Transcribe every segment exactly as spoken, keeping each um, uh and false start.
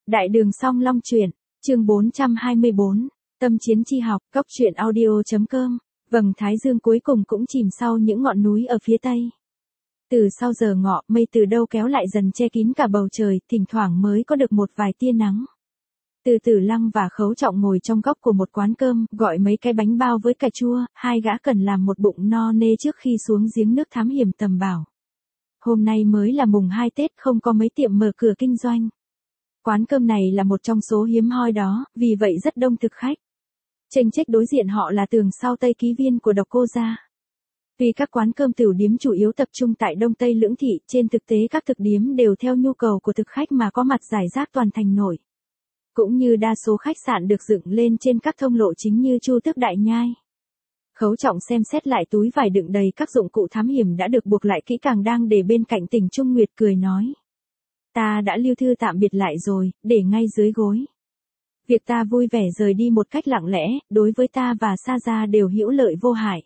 Đại đường Song Long truyện, chương bốn trăm hai mươi bốn, tâm chiến chi học, góc truyện audio.com. Vầng thái dương cuối cùng cũng chìm sau những ngọn núi ở phía tây. Từ sau giờ ngọ, mây từ đâu kéo lại dần che kín cả bầu trời, thỉnh thoảng mới có được một vài tia nắng. Từ Tử Lăng và Khấu Trọng ngồi trong góc của một quán cơm, gọi mấy cái bánh bao với cà chua, hai gã cần làm một bụng no nê trước khi xuống giếng nước thám hiểm tầm bảo. Hôm nay mới là mùng hai Tết, không có mấy tiệm mở cửa kinh doanh. Quán cơm này là một trong số hiếm hoi đó, vì vậy rất đông thực khách. Chênh chếch đối diện họ là tường sau Tây Ký Viên của Độc Cô gia. Vì các quán cơm tửu điếm chủ yếu tập trung tại Đông Tây lưỡng thị, trên thực tế các thực điếm đều theo nhu cầu của thực khách mà có mặt rải rác toàn thành nổi. Cũng như đa số khách sạn được dựng lên trên các thông lộ chính như Chu Tước Đại Nhai. Khấu Trọng xem xét lại túi vải đựng đầy các dụng cụ thám hiểm đã được buộc lại kỹ càng đang để bên cạnh Tỉnh Trung Nguyệt, cười nói. Ta đã lưu thư tạm biệt lại rồi, để ngay dưới gối. Việc ta vui vẻ rời đi một cách lặng lẽ, đối với ta và Sa Gia đều hữu lợi vô hại.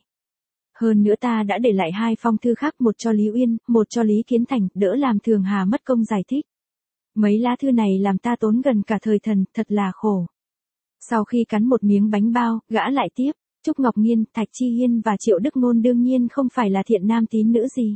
Hơn nữa ta đã để lại hai phong thư khác, một cho Lý Uyên, một cho Lý Kiến Thành, đỡ làm Thường Hà mất công giải thích. Mấy lá thư này làm ta tốn gần cả thời thần, thật là khổ. Sau khi cắn một miếng bánh bao, gã lại tiếp, Trúc Ngọc Nhiên, Thạch Chi Hiên và Triệu Đức Ngôn đương nhiên không phải là thiện nam tín nữ gì.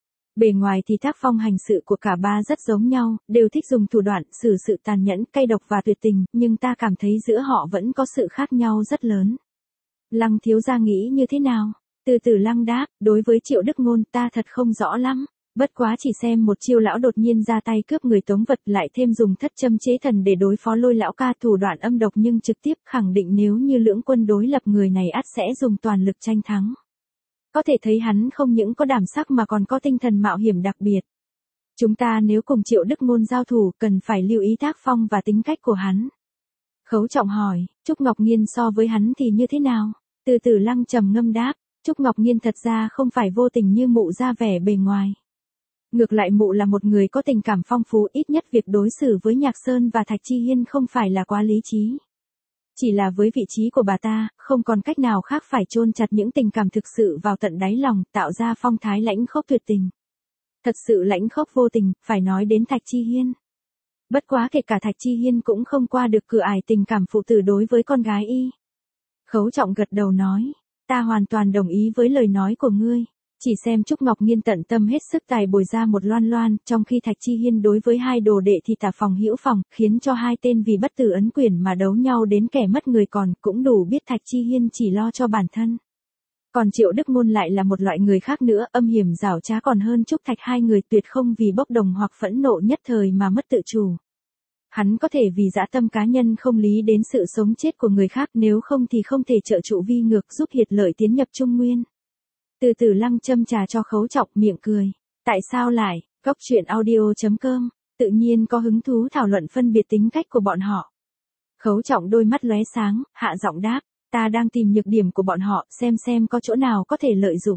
Bề ngoài thì tác phong hành sự của cả ba rất giống nhau, đều thích dùng thủ đoạn, xử sự tàn nhẫn, cay độc và tuyệt tình, nhưng ta cảm thấy giữa họ vẫn có sự khác nhau rất lớn. Lăng thiếu gia nghĩ như thế nào? Từ Từ Lăng đáp, đối với Triệu Đức Ngôn ta thật không rõ lắm. Bất quá chỉ xem một chiêu lão đột nhiên ra tay cướp người tống vật, lại thêm dùng thất châm chế thần để đối phó Lôi lão ca, thủ đoạn âm độc nhưng trực tiếp, khẳng định nếu như lưỡng quân đối lập người này ắt sẽ dùng toàn lực tranh thắng. Có thể thấy hắn không những có đảm sắc mà còn có tinh thần mạo hiểm đặc biệt. Chúng ta nếu cùng Triệu Đức Ngôn giao thủ, cần phải lưu ý tác phong và tính cách của hắn. Khấu Trọng hỏi, Trúc Ngọc Nhiên so với hắn thì như thế nào? Từ Tử Lăng trầm ngâm đáp, Trúc Ngọc Nhiên thật ra không phải vô tình như mụ ra vẻ bề ngoài. Ngược lại mụ là một người có tình cảm phong phú, ít nhất việc đối xử với Nhạc Sơn và Thạch Chi Hiên không phải là quá lý trí. Chỉ là với vị trí của bà ta, không còn cách nào khác phải chôn chặt những tình cảm thực sự vào tận đáy lòng, tạo ra phong thái lãnh khốc tuyệt tình. Thật sự lãnh khốc vô tình, phải nói đến Thạch Chi Hiên. Bất quá kể cả Thạch Chi Hiên cũng không qua được cửa ải tình cảm phụ tử đối với con gái y. Khấu Trọng gật đầu nói, ta hoàn toàn đồng ý với lời nói của ngươi. Chỉ xem Trúc Ngọc Nhiên tận tâm hết sức tài bồi ra một loan loan, trong khi Thạch Chi Hiên đối với hai đồ đệ thì tả phòng hữu phòng, khiến cho hai tên vì bất tử ấn quyền mà đấu nhau đến kẻ mất người còn, cũng đủ biết Thạch Chi Hiên chỉ lo cho bản thân. Còn Triệu Đức Ngôn lại là một loại người khác nữa, âm hiểm giảo trá còn hơn Trúc Thạch, hai người tuyệt không vì bốc đồng hoặc phẫn nộ nhất thời mà mất tự chủ. Hắn có thể vì dã tâm cá nhân không lý đến sự sống chết của người khác, nếu không thì không thể trợ trụ vi ngược giúp hiệt lợi tiến nhập Trung Nguyên. Từ Tử Lăng châm trà cho Khấu Trọng, miệng cười. Tại sao lại? Góc truyện audio.com, tự nhiên có hứng thú thảo luận phân biệt tính cách của bọn họ. Khấu Trọng đôi mắt lóe sáng, hạ giọng đáp, ta đang tìm nhược điểm của bọn họ, xem xem có chỗ nào có thể lợi dụng.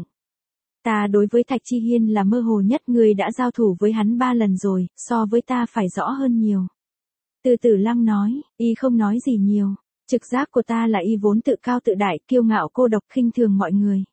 Ta đối với Thạch Chi Hiên là mơ hồ nhất, người đã giao thủ với hắn ba lần rồi, so với ta phải rõ hơn nhiều. Từ Tử Lăng nói, y không nói gì nhiều. Trực giác của ta là y vốn tự cao tự đại, kiêu ngạo cô độc, khinh thường mọi người.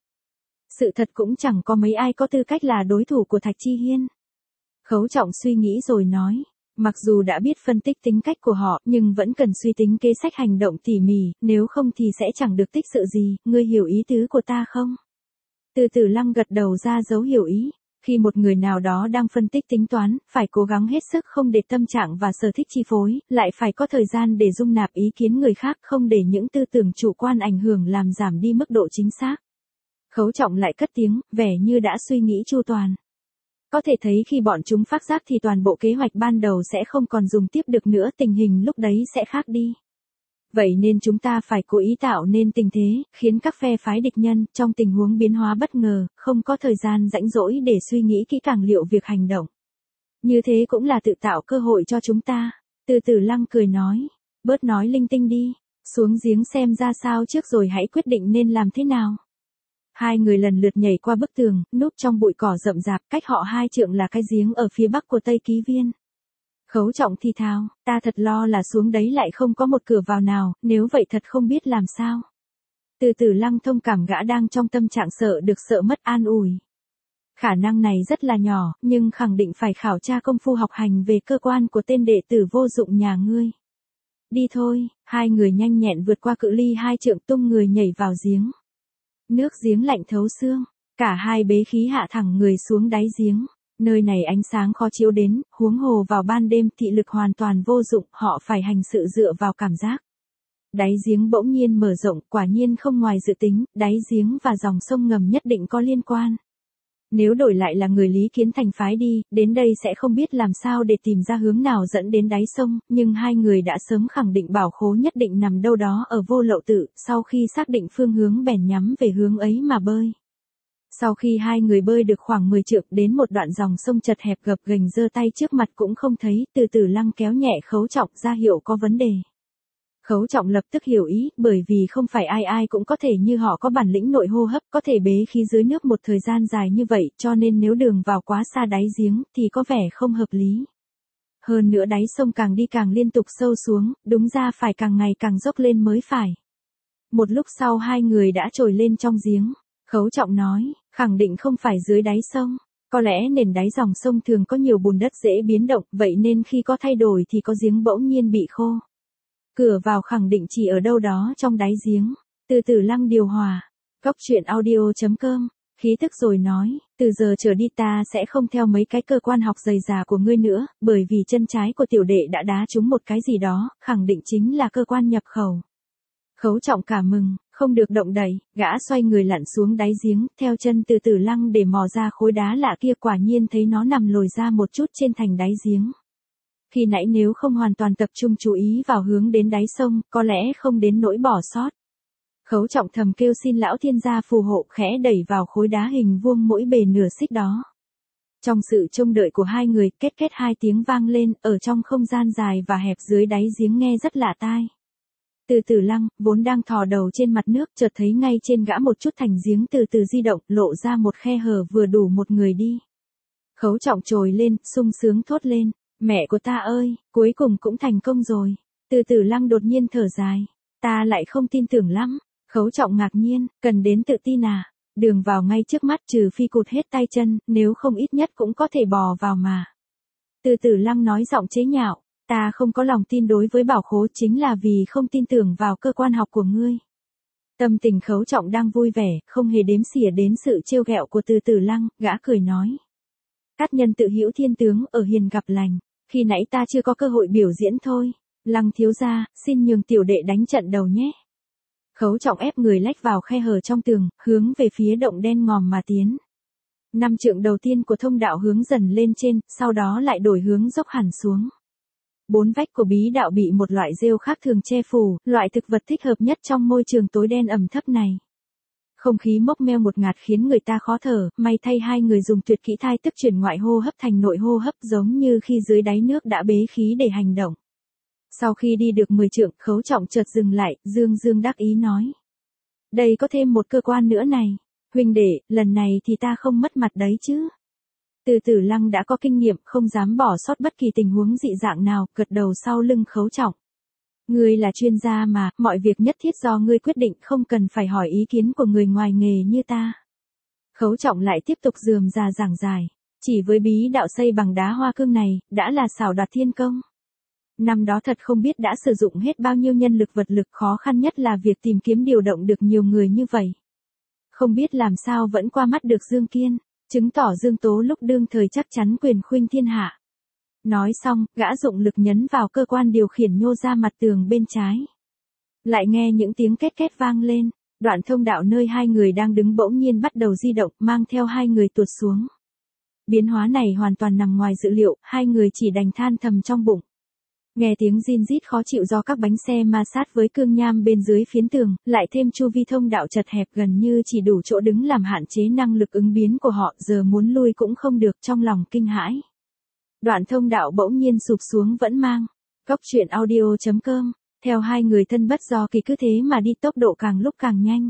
Sự thật cũng chẳng có mấy ai có tư cách là đối thủ của Thạch Chi Hiên. Khấu Trọng suy nghĩ rồi nói, mặc dù đã biết phân tích tính cách của họ, nhưng vẫn cần suy tính kế sách hành động tỉ mỉ, nếu không thì sẽ chẳng được tích sự gì, ngươi hiểu ý tứ của ta không? Từ Tử Lăng gật đầu ra dấu hiểu ý. Khi một người nào đó đang phân tích tính toán, phải cố gắng hết sức không để tâm trạng và sở thích chi phối, lại phải có thời gian để dung nạp ý kiến người khác, không để những tư tưởng chủ quan ảnh hưởng làm giảm đi mức độ chính xác. Khấu Trọng lại cất tiếng, vẻ như đã suy nghĩ chu toàn. Có thể thấy khi bọn chúng phát giác thì toàn bộ kế hoạch ban đầu sẽ không còn dùng tiếp được nữa, tình hình lúc đấy sẽ khác đi. Vậy nên chúng ta phải cố ý tạo nên tình thế, khiến các phe phái địch nhân, trong tình huống biến hóa bất ngờ, không có thời gian rãnh rỗi để suy nghĩ kỹ càng liệu việc hành động. Như thế cũng là tự tạo cơ hội cho chúng ta. Từ Tử Lăng cười nói, bớt nói linh tinh đi, xuống giếng xem ra sao trước rồi hãy quyết định nên làm thế nào. Hai người lần lượt nhảy qua bức tường, núp trong bụi cỏ rậm rạp, cách họ hai trượng là cái giếng ở phía bắc của Tây Ký Viên. Khấu Trọng thì thào, ta thật lo là xuống đấy lại không có một cửa vào nào, nếu vậy thật không biết làm sao. Từ Tử Lăng thông cảm gã đang trong tâm trạng sợ được sợ mất, an ủi. Khả năng này rất là nhỏ, nhưng khẳng định phải khảo tra công phu học hành về cơ quan của tên đệ tử vô dụng nhà ngươi. Đi thôi, hai người nhanh nhẹn vượt qua cự ly hai trượng tung người nhảy vào giếng. Nước giếng lạnh thấu xương, cả hai bế khí hạ thẳng người xuống đáy giếng. Nơi này ánh sáng khó chiếu đến, huống hồ vào ban đêm thị lực hoàn toàn vô dụng, họ phải hành sự dựa vào cảm giác. Đáy giếng bỗng nhiên mở rộng, quả nhiên không ngoài dự tính, đáy giếng và dòng sông ngầm nhất định có liên quan. Nếu đổi lại là người Lý Kiến Thành phái đi, đến đây sẽ không biết làm sao để tìm ra hướng nào dẫn đến đáy sông, nhưng hai người đã sớm khẳng định bảo khố nhất định nằm đâu đó ở Vô Lậu Tự, sau khi xác định phương hướng bèn nhắm về hướng ấy mà bơi. Sau khi hai người bơi được khoảng mười trượng đến một đoạn dòng sông chật hẹp gập ghềnh giơ tay trước mặt cũng không thấy, từ từ Lăng kéo nhẹ Khấu Trọng ra hiệu có vấn đề. Khấu Trọng lập tức hiểu ý, bởi vì không phải ai ai cũng có thể như họ có bản lĩnh nội hô hấp, có thể bế khí dưới nước một thời gian dài như vậy, cho nên nếu đường vào quá xa đáy giếng, thì có vẻ không hợp lý. Hơn nữa đáy sông càng đi càng liên tục sâu xuống, đúng ra phải càng ngày càng dốc lên mới phải. Một lúc sau hai người đã trồi lên trong giếng. Khấu Trọng nói, khẳng định không phải dưới đáy sông. Có lẽ nền đáy dòng sông thường có nhiều bùn đất dễ biến động, vậy nên khi có thay đổi thì có giếng bỗng nhiên bị khô. Cửa vào khẳng định chỉ ở đâu đó trong đáy giếng. Từ từ Lăng điều hòa. Cốc truyện audio chấm com. Khí tức rồi nói, từ giờ trở đi ta sẽ không theo mấy cái cơ quan học dày già của ngươi nữa, bởi vì chân trái của tiểu đệ đã đá trúng một cái gì đó, khẳng định chính là cơ quan nhập khẩu. Khấu Trọng cả mừng, không được động đậy, gã xoay người lặn xuống đáy giếng, theo chân từ từ Lăng để mò ra khối đá lạ kia, quả nhiên thấy nó nằm lồi ra một chút trên thành đáy giếng. Khi nãy nếu không hoàn toàn tập trung chú ý vào hướng đến đáy sông, có lẽ không đến nỗi bỏ sót. Khấu Trọng thầm kêu xin lão thiên gia phù hộ, khẽ đẩy vào khối đá hình vuông mỗi bề nửa xích đó. Trong sự trông đợi của hai người, két két hai tiếng vang lên, ở trong không gian dài và hẹp dưới đáy giếng nghe rất lạ tai. Từ từ Lăng, vốn đang thò đầu trên mặt nước, chợt thấy ngay trên gã một chút thành giếng từ từ di động, lộ ra một khe hở vừa đủ một người đi. Khấu Trọng trồi lên, sung sướng thốt lên, mẹ của ta ơi, cuối cùng cũng thành công rồi. Từ từ Lăng đột nhiên thở dài, ta lại không tin tưởng lắm. Khấu Trọng ngạc nhiên, cần đến tự tin à, đường vào ngay trước mắt trừ phi cụt hết tay chân, nếu không ít nhất cũng có thể bò vào mà. Từ từ Lăng nói giọng chế nhạo, ta không có lòng tin đối với bảo khố chính là vì không tin tưởng vào cơ quan học của ngươi. Tâm tình Khấu Trọng đang vui vẻ, không hề đếm xỉa đến sự trêu ghẹo của từ từ Lăng, gã cười nói. Cát nhân tự hữu thiên tướng, ở hiền gặp lành, khi nãy ta chưa có cơ hội biểu diễn thôi. Lăng thiếu gia, xin nhường tiểu đệ đánh trận đầu nhé. Khấu Trọng ép người lách vào khe hở trong tường, hướng về phía động đen ngòm mà tiến. Năm trượng đầu tiên của thông đạo hướng dần lên trên, sau đó lại đổi hướng dốc hẳn xuống. Bốn vách của bí đạo bị một loại rêu khác thường che phủ, loại thực vật thích hợp nhất trong môi trường tối đen ẩm thấp này. Không khí mốc meo một ngạt khiến người ta khó thở, may thay hai người dùng tuyệt kỹ thai tức chuyển ngoại hô hấp thành nội hô hấp, giống như khi dưới đáy nước đã bế khí để hành động. Sau khi đi được mười trượng, Khấu Trọng chợt dừng lại, dương dương đắc ý nói. Đây có thêm một cơ quan nữa này. Huynh đệ, lần này thì ta không mất mặt đấy chứ. Từ từ Lăng đã có kinh nghiệm, không dám bỏ sót bất kỳ tình huống dị dạng nào, gật đầu sau lưng Khấu Trọng. Ngươi là chuyên gia mà, mọi việc nhất thiết do ngươi quyết định, không cần phải hỏi ý kiến của người ngoài nghề như ta. Khấu Trọng lại tiếp tục rườm rà giảng giải. Chỉ với bí đạo xây bằng đá hoa cương này, đã là xảo đoạt thiên công. Năm đó thật không biết đã sử dụng hết bao nhiêu nhân lực vật lực, khó khăn nhất là việc tìm kiếm điều động được nhiều người như vậy. Không biết làm sao vẫn qua mắt được Dương Kiên, chứng tỏ Dương Tố lúc đương thời chắc chắn quyền khuynh thiên hạ. Nói xong, gã dụng lực nhấn vào cơ quan điều khiển nhô ra mặt tường bên trái. Lại nghe những tiếng két két vang lên, đoạn thông đạo nơi hai người đang đứng bỗng nhiên bắt đầu di động, mang theo hai người tuột xuống. Biến hóa này hoàn toàn nằm ngoài dự liệu, hai người chỉ đành than thầm trong bụng. Nghe tiếng rin rít khó chịu do các bánh xe ma sát với cương nham bên dưới phiến tường, lại thêm chu vi thông đạo chật hẹp gần như chỉ đủ chỗ đứng làm hạn chế năng lực ứng biến của họ, giờ muốn lui cũng không được, trong lòng kinh hãi. Đoạn thông đạo bỗng nhiên sụp xuống vẫn mang. Cốc truyện audio chấm com, theo hai người thân bất do kỳ cứ thế mà đi tốc độ càng lúc càng nhanh.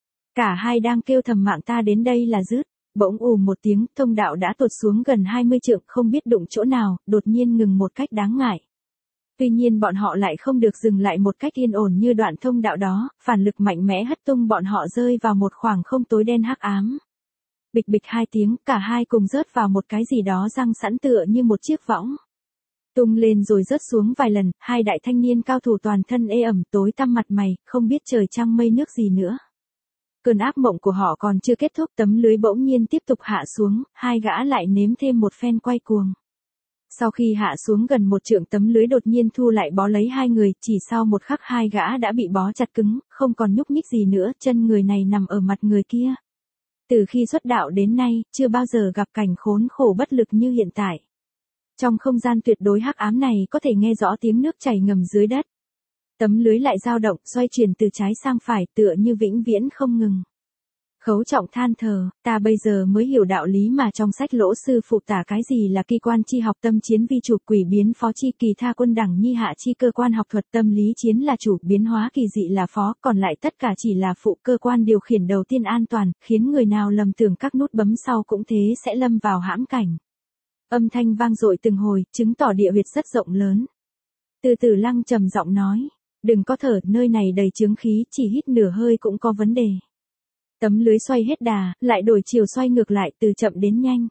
Cả hai đang kêu thầm mạng ta đến đây là dứt. Bỗng ù một tiếng, thông đạo đã tuột xuống gần hai mươi trượng, không biết đụng chỗ nào, đột nhiên ngừng một cách đáng ngại. Tuy nhiên bọn họ lại không được dừng lại một cách yên ổn như đoạn thông đạo đó, phản lực mạnh mẽ hất tung bọn họ rơi vào một khoảng không tối đen hắc ám. Bịch bịch hai tiếng, cả hai cùng rớt vào một cái gì đó răng sẵn tựa như một chiếc võng. Tung lên rồi rớt xuống vài lần, hai đại thanh niên cao thủ toàn thân ê ẩm tối tăm mặt mày, không biết trời trăng mây nước gì nữa. Cơn ác mộng của họ còn chưa kết thúc, tấm lưới bỗng nhiên tiếp tục hạ xuống, hai gã lại nếm thêm một phen quay cuồng. Sau khi hạ xuống gần một trượng, tấm lưới đột nhiên thu lại bó lấy hai người, chỉ sau một khắc hai gã đã bị bó chặt cứng, không còn nhúc nhích gì nữa, chân người này nằm ở mặt người kia. Từ khi xuất đạo đến nay, chưa bao giờ gặp cảnh khốn khổ bất lực như hiện tại. Trong không gian tuyệt đối hắc ám này có thể nghe rõ tiếng nước chảy ngầm dưới đất. Tấm lưới lại dao động, xoay chuyển từ trái sang phải tựa như vĩnh viễn không ngừng. Khấu Trọng than thở, ta bây giờ mới hiểu đạo lý mà trong sách Lỗ sư phụ tả cái gì là kỳ quan chi học tâm chiến vi chủ, quỷ biến phó chi kỳ tha quân đẳng nhi hạ chi cơ quan học thuật tâm lý chiến là chủ, biến hóa kỳ dị là phó, còn lại tất cả chỉ là phụ. Cơ quan điều khiển đầu tiên an toàn, khiến người nào lầm tưởng các nút bấm sau cũng thế sẽ lâm vào hãm cảnh. Âm thanh vang dội từng hồi, chứng tỏ địa huyệt rất rộng lớn. Từ Từ Lăng trầm giọng nói, đừng có thở, nơi này đầy chướng khí, chỉ hít nửa hơi cũng có vấn đề. Tấm lưới xoay hết đà, lại đổi chiều xoay ngược lại, từ chậm đến nhanh.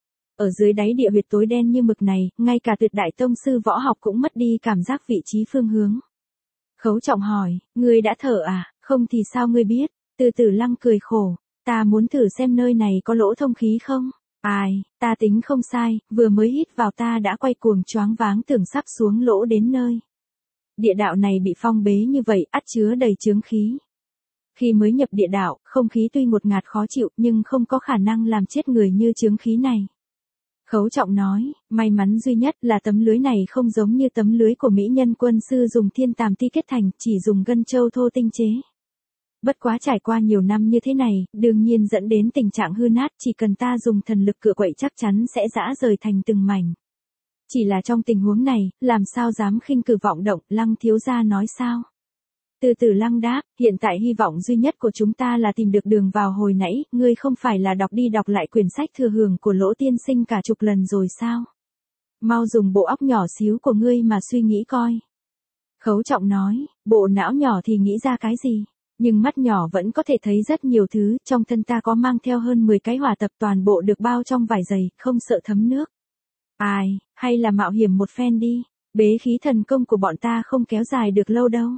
Ở dưới đáy địa huyệt tối đen như mực này, ngay cả tuyệt đại tông sư võ học cũng mất đi cảm giác vị trí phương hướng. Khấu Trọng hỏi, ngươi đã thở à, không thì sao ngươi biết? Từ Từ Lăng cười khổ, ta muốn thử xem nơi này có lỗ thông khí không? Ai, ta tính không sai, vừa mới hít vào ta đã quay cuồng choáng váng tưởng sắp xuống lỗ đến nơi. Địa đạo này bị phong bế như vậy, ắt chứa đầy chướng khí. Khi mới nhập địa đạo, không khí tuy ngột ngạt khó chịu nhưng không có khả năng làm chết người như chướng khí này. Khấu Trọng nói, may mắn duy nhất là tấm lưới này không giống như tấm lưới của mỹ nhân quân sư dùng thiên tàm ti kết thành, chỉ dùng gân châu thô tinh chế. Bất quá trải qua nhiều năm như thế này, đương nhiên dẫn đến tình trạng hư nát, chỉ cần ta dùng thần lực cựa quậy chắc chắn sẽ giã rời thành từng mảnh. Chỉ là trong tình huống này, làm sao dám khinh cử vọng động, Lăng thiếu gia nói sao? Từ Từ Lăng đáp, hiện tại hy vọng duy nhất của chúng ta là tìm được đường vào hồi nãy, ngươi không phải là đọc đi đọc lại quyển sách thừa hưởng của Lỗ tiên sinh cả chục lần rồi sao? Mau dùng bộ óc nhỏ xíu của ngươi mà suy nghĩ coi. Khấu Trọng nói, bộ não nhỏ thì nghĩ ra cái gì? Nhưng mắt nhỏ vẫn có thể thấy rất nhiều thứ, trong thân ta có mang theo hơn mười cái hỏa tập toàn bộ được bao trong vải dày, không sợ thấm nước. Ai, hay là mạo hiểm một phen đi, bế khí thần công của bọn ta không kéo dài được lâu đâu.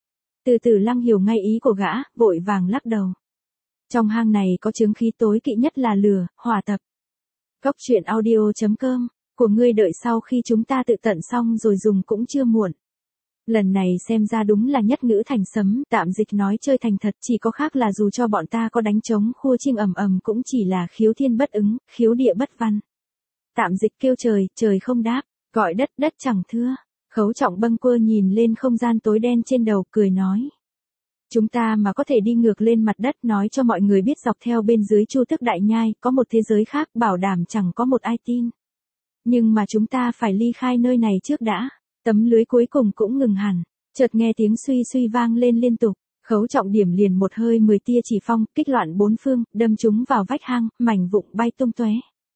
Từ Từ Lăng hiểu ngay ý của gã, vội vàng lắc đầu. Trong hang này có chướng khí tối kỵ nhất là lửa, hỏa tập. Cốc truyện audio chấm com, của ngươi đợi sau khi chúng ta tự tận xong rồi dùng cũng chưa muộn. Lần này xem ra đúng là nhất ngữ thành sấm, tạm dịch nói chơi thành thật, chỉ có khác là dù cho bọn ta có đánh trống khua chiêng ầm ầm cũng chỉ là khiếu thiên bất ứng, khiếu địa bất văn. Tạm dịch kêu trời, trời không đáp, gọi đất, đất chẳng thưa. Khấu Trọng bâng quơ nhìn lên không gian tối đen trên đầu, cười nói. Chúng ta mà có thể đi ngược lên mặt đất, nói cho mọi người biết dọc theo bên dưới Chu Tước Đại Nhai, có một thế giới khác, bảo đảm chẳng có một ai tin. Nhưng mà chúng ta phải ly khai nơi này trước đã. Tấm lưới cuối cùng cũng ngừng hẳn, chợt nghe tiếng suy suy vang lên liên tục. Khấu Trọng điểm liền một hơi mười tia chỉ phong, kích loạn bốn phương, đâm chúng vào vách hang, mảnh vụn bay tung tóe.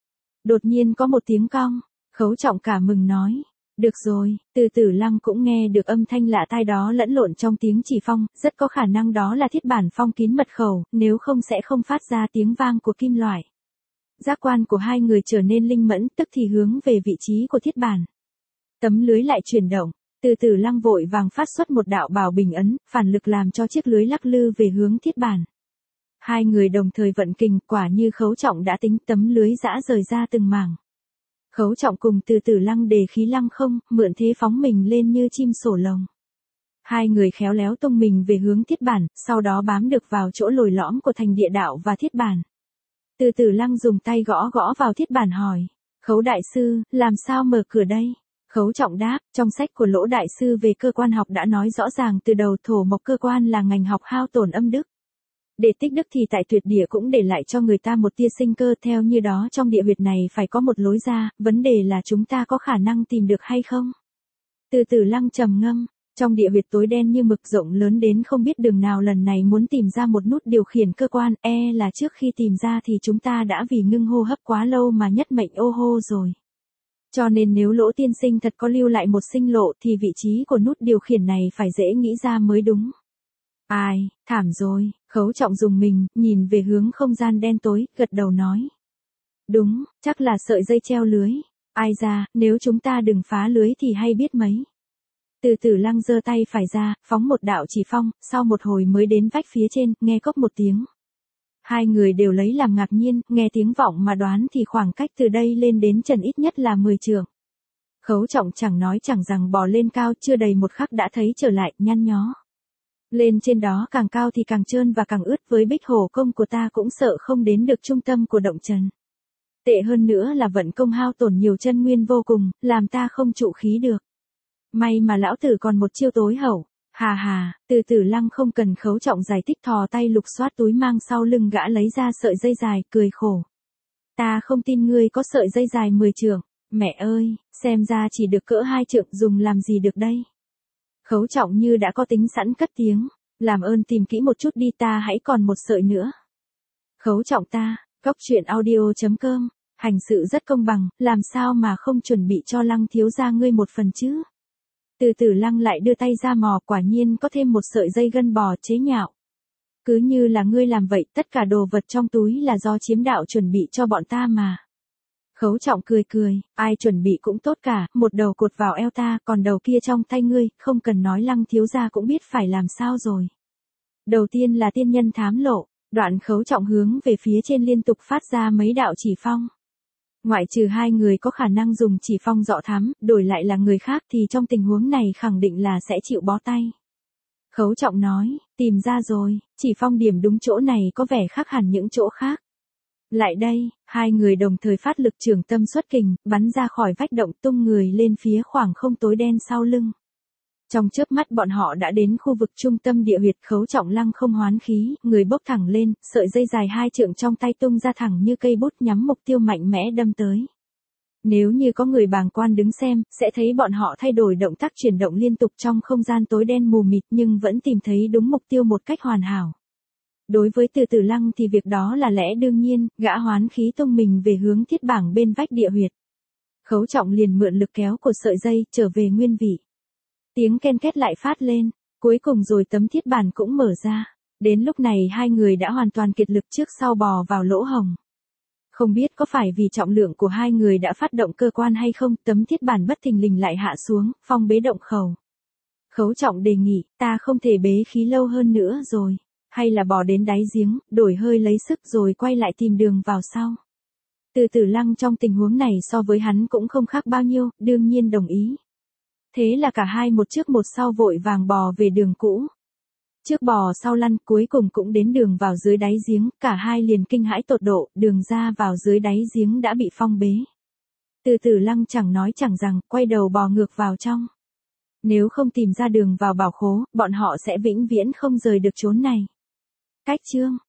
Đột nhiên có một tiếng cong, Khấu Trọng cả mừng nói. Được rồi, Từ Từ Lăng cũng nghe được âm thanh lạ tai đó lẫn lộn trong tiếng chỉ phong, rất có khả năng đó là thiết bản phong kín mật khẩu, nếu không sẽ không phát ra tiếng vang của kim loại. Giác quan của hai người trở nên linh mẫn, tức thì hướng về vị trí của thiết bản. Tấm lưới lại chuyển động, Từ Từ Lăng vội vàng phát xuất một đạo bảo bình ấn, phản lực làm cho chiếc lưới lắc lư về hướng thiết bản. Hai người đồng thời vận kình, quả như Khấu Trọng đã tính, tấm lưới giã rời ra từng mảng. Khấu Trọng cùng Từ Từ Lăng đề khí lăng không, mượn thế phóng mình lên như chim sổ lồng. Hai người khéo léo tung mình về hướng thiết bản, sau đó bám được vào chỗ lồi lõm của thành địa đạo và thiết bản. Từ Từ Lăng dùng tay gõ gõ vào thiết bản hỏi, Khấu đại sư, làm sao mở cửa đây? Khấu Trọng đáp, trong sách của Lỗ đại sư về cơ quan học đã nói rõ ràng từ đầu, thổ mộc cơ quan là ngành học hao tổn âm đức. Để tích đức thì tại tuyệt địa cũng để lại cho người ta một tia sinh cơ, theo như đó trong địa huyệt này phải có một lối ra, vấn đề là chúng ta có khả năng tìm được hay không? Từ Từ Lăng trầm ngâm, trong địa huyệt tối đen như mực rộng lớn đến không biết đường nào, lần này muốn tìm ra một nút điều khiển cơ quan, e là trước khi tìm ra thì chúng ta đã vì ngưng hô hấp quá lâu mà nhất mệnh ô hô rồi. Cho nên nếu Lỗ tiên sinh thật có lưu lại một sinh lộ thì vị trí của nút điều khiển này phải dễ nghĩ ra mới đúng. Ai, thảm rồi, Khấu Trọng dùng mình, nhìn về hướng không gian đen tối, gật đầu nói. Đúng, chắc là sợi dây treo lưới. Ai ra, nếu chúng ta đừng phá lưới thì hay biết mấy. Từ Tử Lăng giơ tay phải ra, phóng một đạo chỉ phong, sau một hồi mới đến vách phía trên, nghe cốc một tiếng. Hai người đều lấy làm ngạc nhiên, nghe tiếng vọng mà đoán thì khoảng cách từ đây lên đến trần ít nhất là mười trượng. Khấu Trọng chẳng nói chẳng rằng bò lên cao, chưa đầy một khắc đã thấy trở lại, nhăn nhó. Lên trên đó càng cao thì càng trơn và càng ướt, với bích hổ công của ta cũng sợ không đến được trung tâm của động trần. Tệ hơn nữa là vận công hao tổn nhiều chân nguyên vô cùng, làm ta không trụ khí được. May mà lão tử còn một chiêu tối hậu. Hà hà, Từ Tử Lăng không cần Khấu Trọng giải thích, thò tay lục soát túi mang sau lưng gã lấy ra sợi dây dài, cười khổ. Ta không tin ngươi có sợi dây dài mười trượng. Mẹ ơi, xem ra chỉ được cỡ hai trượng, dùng làm gì được đây? Khấu Trọng như đã có tính sẵn cất tiếng. Làm ơn tìm kỹ một chút đi, ta hãy còn một sợi nữa. Khấu Trọng ta, Cốc truyện audio chấm com, hành sự rất công bằng, làm sao mà không chuẩn bị cho Lăng thiếu gia ngươi một phần chứ? Từ Tử Lăng lại đưa tay ra mò, quả nhiên có thêm một sợi dây gân bò, chế nhạo. Cứ như là ngươi làm vậy, tất cả đồ vật trong túi là do chiếm đạo chuẩn bị cho bọn ta mà. Khấu Trọng cười cười, ai chuẩn bị cũng tốt cả, một đầu cột vào eo ta, còn đầu kia trong tay ngươi, không cần nói Lăng thiếu gia cũng biết phải làm sao rồi. Đầu tiên là tiên nhân thám lộ, đoạn Khấu Trọng hướng về phía trên liên tục phát ra mấy đạo chỉ phong. Ngoại trừ hai người có khả năng dùng chỉ phong dọ thám, đổi lại là người khác thì trong tình huống này khẳng định là sẽ chịu bó tay. Khấu Trọng nói, tìm ra rồi, chỉ phong điểm đúng chỗ này có vẻ khác hẳn những chỗ khác. Lại đây, hai người đồng thời phát lực trường tâm xuất kình, bắn ra khỏi vách động, tung người lên phía khoảng không tối đen sau lưng. Trong chớp mắt bọn họ đã đến khu vực trung tâm địa huyệt. Khấu Trọng lăng không hoán khí, người bốc thẳng lên, sợi dây dài hai trượng trong tay tung ra thẳng như cây bút, nhắm mục tiêu mạnh mẽ đâm tới. Nếu như có người bàng quan đứng xem, sẽ thấy bọn họ thay đổi động tác chuyển động liên tục trong không gian tối đen mù mịt, nhưng vẫn tìm thấy đúng mục tiêu một cách hoàn hảo. Đối với Từ Tử Lăng thì việc đó là lẽ đương nhiên, gã hoán khí tung mình về hướng thiết bảng bên vách địa huyệt. Khấu Trọng liền mượn lực kéo cột sợi dây, trở về nguyên vị. Tiếng ken két lại phát lên, cuối cùng rồi tấm thiết bản cũng mở ra. Đến lúc này hai người đã hoàn toàn kiệt lực, trước sau bò vào lỗ hổng. Không biết có phải vì trọng lượng của hai người đã phát động cơ quan hay không, tấm thiết bản bất thình lình lại hạ xuống, phong bế động khẩu. Khấu Trọng đề nghị, ta không thể bế khí lâu hơn nữa rồi. Hay là bò đến đáy giếng, đổi hơi lấy sức rồi quay lại tìm đường vào sau. Từ Tử Lăng trong tình huống này so với hắn cũng không khác bao nhiêu, đương nhiên đồng ý. Thế là cả hai một trước một sau vội vàng bò về đường cũ. Trước bò sau lăn, cuối cùng cũng đến đường vào dưới đáy giếng, cả hai liền kinh hãi tột độ, đường ra vào dưới đáy giếng đã bị phong bế. Từ Tử Lăng chẳng nói chẳng rằng, quay đầu bò ngược vào trong. Nếu không tìm ra đường vào bảo khố, bọn họ sẽ vĩnh viễn không rời được chốn này. Cách chương